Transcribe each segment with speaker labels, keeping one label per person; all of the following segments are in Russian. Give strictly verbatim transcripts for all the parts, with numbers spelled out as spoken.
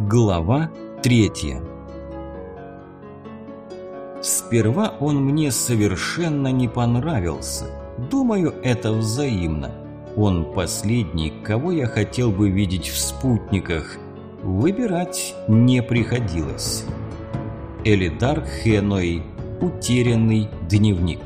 Speaker 1: Глава третья. Сперва он мне совершенно не понравился. Думаю, это взаимно. Он последний, кого я хотел бы видеть в спутниках. Выбирать не приходилось. Элидар Хэной. Утерянный дневник.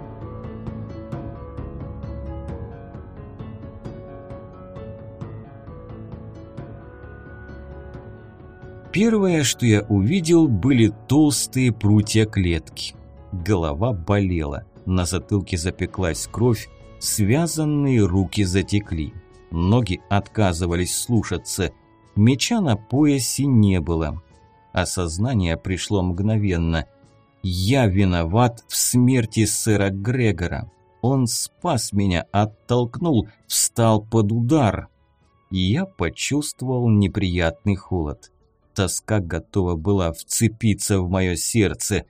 Speaker 1: Первое, что я увидел, были толстые прутья клетки. Голова болела, на затылке запеклась кровь, связанные руки затекли. Ноги отказывались слушаться, меча на поясе не было. Осознание пришло мгновенно. Я виноват в смерти сэра Грегора. Он спас меня, оттолкнул, встал под удар. Я почувствовал неприятный холод. Тоска готова была вцепиться в мое сердце.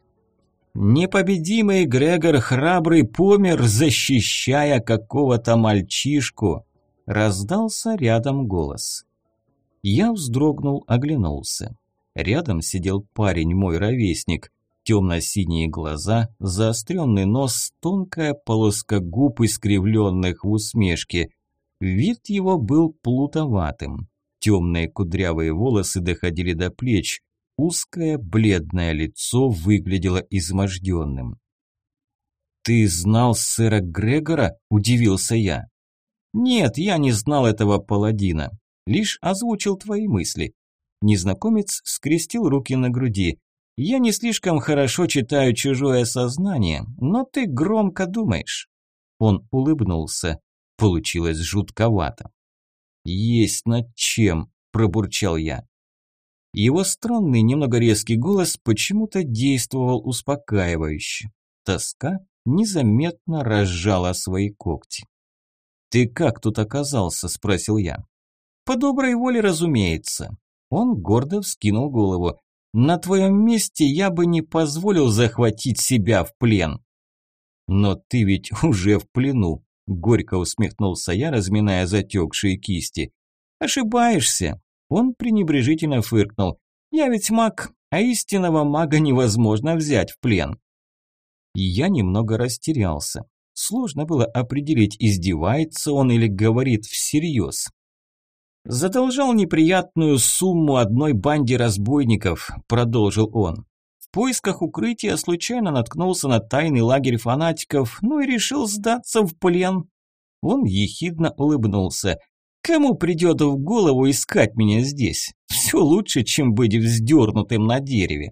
Speaker 1: Непобедимый Грегор храбрый помер, защищая какого-то мальчишку. Раздался рядом голос. Я вздрогнул, оглянулся. Рядом сидел парень, мой ровесник. Темно-синие глаза, заостренный нос, тонкая полоска губ, искривленных в усмешке. Вид его был плутоватым. Темные кудрявые волосы доходили до плеч. Узкое бледное лицо выглядело изможденным. «Ты знал сэра Грегора?» – удивился я. «Нет, я не знал этого паладина. Лишь озвучил твои мысли». Незнакомец скрестил руки на груди. «Я не слишком хорошо читаю чужое сознание, но ты громко думаешь». Он улыбнулся. Получилось жутковато. «Есть над чем», – пробурчал я. Его странный, немного резкий голос почему-то действовал успокаивающе. Тоска незаметно разжала свои когти. «Ты как тут оказался?» – спросил я. «По доброй воле, разумеется». Он гордо вскинул голову. «На твоем месте я бы не позволил захватить себя в плен». «Но ты ведь уже в плену», – горько усмехнулся я, разминая затекшие кисти. «Ошибаешься», – он пренебрежительно фыркнул. «Я ведь маг, а истинного мага невозможно взять в плен». Я немного растерялся. Сложно было определить, издевается он или говорит всерьез. «Задолжал неприятную сумму одной банде разбойников», – продолжил он. «В поисках укрытия случайно наткнулся на тайный лагерь фанатиков, ну и решил сдаться в плен». Он ехидно улыбнулся. «Кому придет в голову искать меня здесь? Все лучше, чем быть вздернутым на дереве».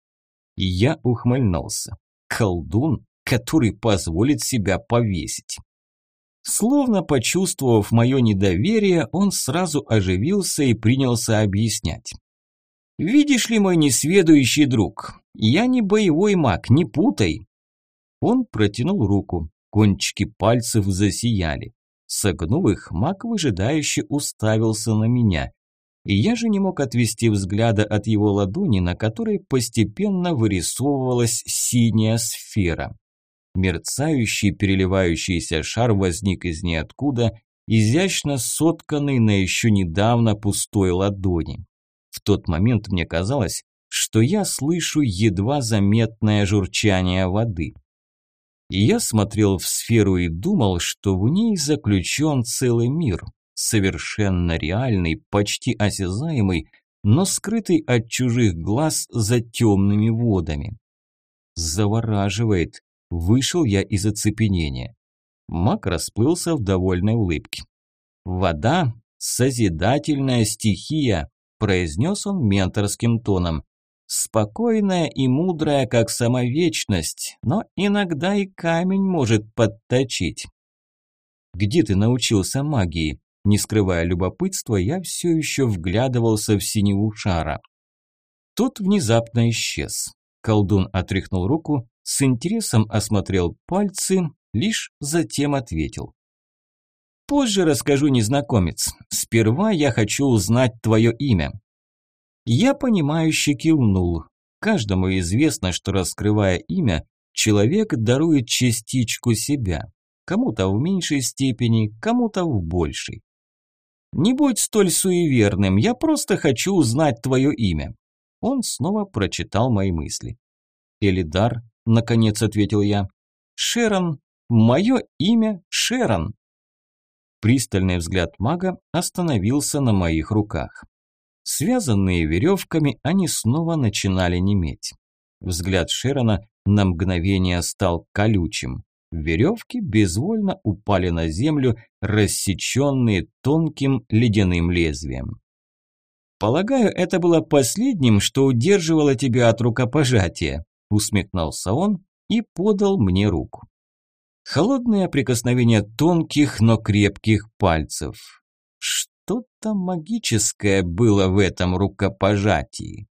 Speaker 1: И я ухмыльнулся. Колдун, который позволит себя повесить. Словно почувствовав мое недоверие, он сразу оживился и принялся объяснять. «Видишь ли, мой несведущий друг, я не боевой маг, не путай». Он протянул руку, кончики пальцев засияли. Согнув их, маг выжидающе уставился на меня. И я же не мог отвести взгляда от его ладони, на которой постепенно вырисовывалась синяя сфера. Мерцающий, переливающийся шар возник из ниоткуда, изящно сотканный на еще недавно пустой ладони. В тот момент мне казалось, что я слышу едва заметное журчание воды. И я смотрел в сферу и думал, что в ней заключен целый мир, совершенно реальный, почти осязаемый, но скрытый от чужих глаз за темными водами. Завораживает. Вышел я из оцепенения. Маг расплылся в довольной улыбке. «Вода – созидательная стихия», – произнес он менторским тоном. «Спокойная и мудрая, как сама вечность, но иногда и камень может подточить». «Где ты научился магии?» Не скрывая любопытства, я все еще вглядывался в синеву шара. Тот внезапно исчез. Колдун отряхнул руку, с интересом осмотрел пальцы, лишь затем ответил. «Позже расскажу, незнакомец. Сперва я хочу узнать твое имя». Я понимающе кивнул. Каждому известно, что, раскрывая имя, человек дарует частичку себя. Кому-то в меньшей степени, кому-то в большей. Не будь столь суеверным, я просто хочу узнать твое имя». Он снова прочитал мои мысли. «Элидар», – наконец ответил я. «Шерон. Мое имя Шерон». Пристальный взгляд мага остановился на моих руках. Связанные веревками, они снова начинали неметь. Взгляд Шерона на мгновение стал колючим. Веревки безвольно упали на землю, рассеченные тонким ледяным лезвием. «Полагаю, это было последним, что удерживало тебя от рукопожатия», – усмехнулся он и подал мне руку. Холодное прикосновение тонких, но крепких пальцев. Что-то магическое было в этом рукопожатии.